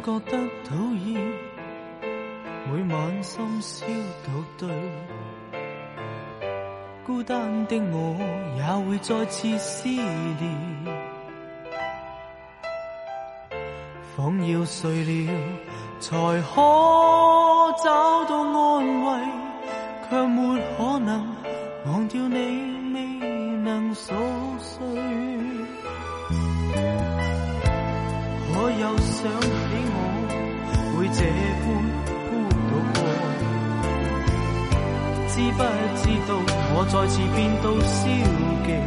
覺得討厭，每晚深宵獨對，孤單的我也會再次思念，仿要睡了才可找到安慰，卻沒可能忘掉你未能瑣碎。可有想起我會這般孤獨過，知不知道我再次變到消極，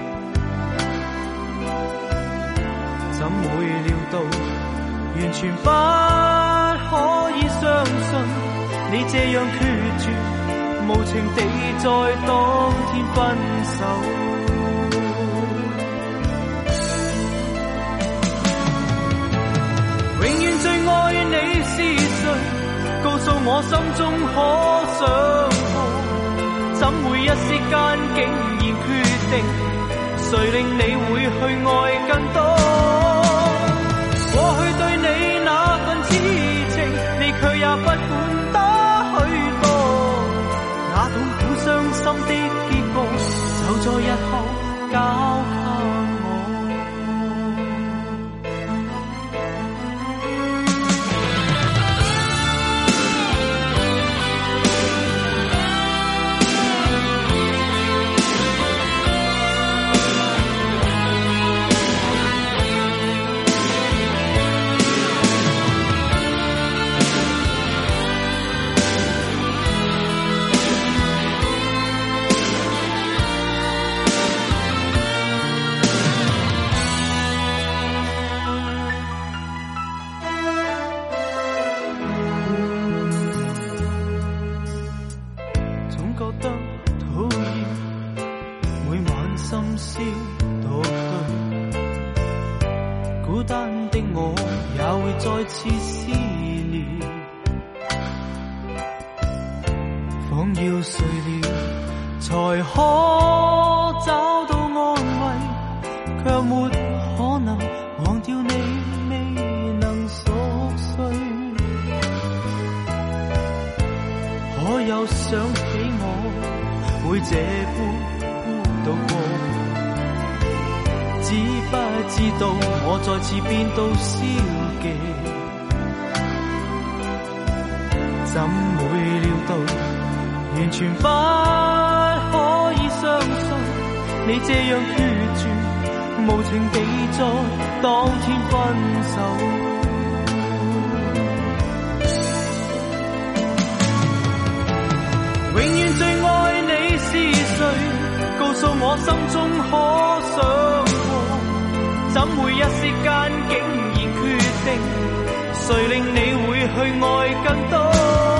怎會料到完全不可以相信你這樣決絕，無情地在當天分手。永遠最愛你是誰？告訴我心中可想過，怎會一息間竟然決定？誰令你會去愛更多？過去對你那份痴情，你卻也不管得許多。那痛苦傷心的結果，就在日後交給我。再次思念，仿要睡了才可找到安慰，卻沒可能忘掉你未能瑣碎。可有想起我會這般孤獨過，知不知道我再次變到消極，怎會料到完全不可以相信你這樣決絕，無情地在當天分手。永遠最愛你是誰？告訴我心中可想過，怎會一息間竟然決定？誰令你會去愛更多？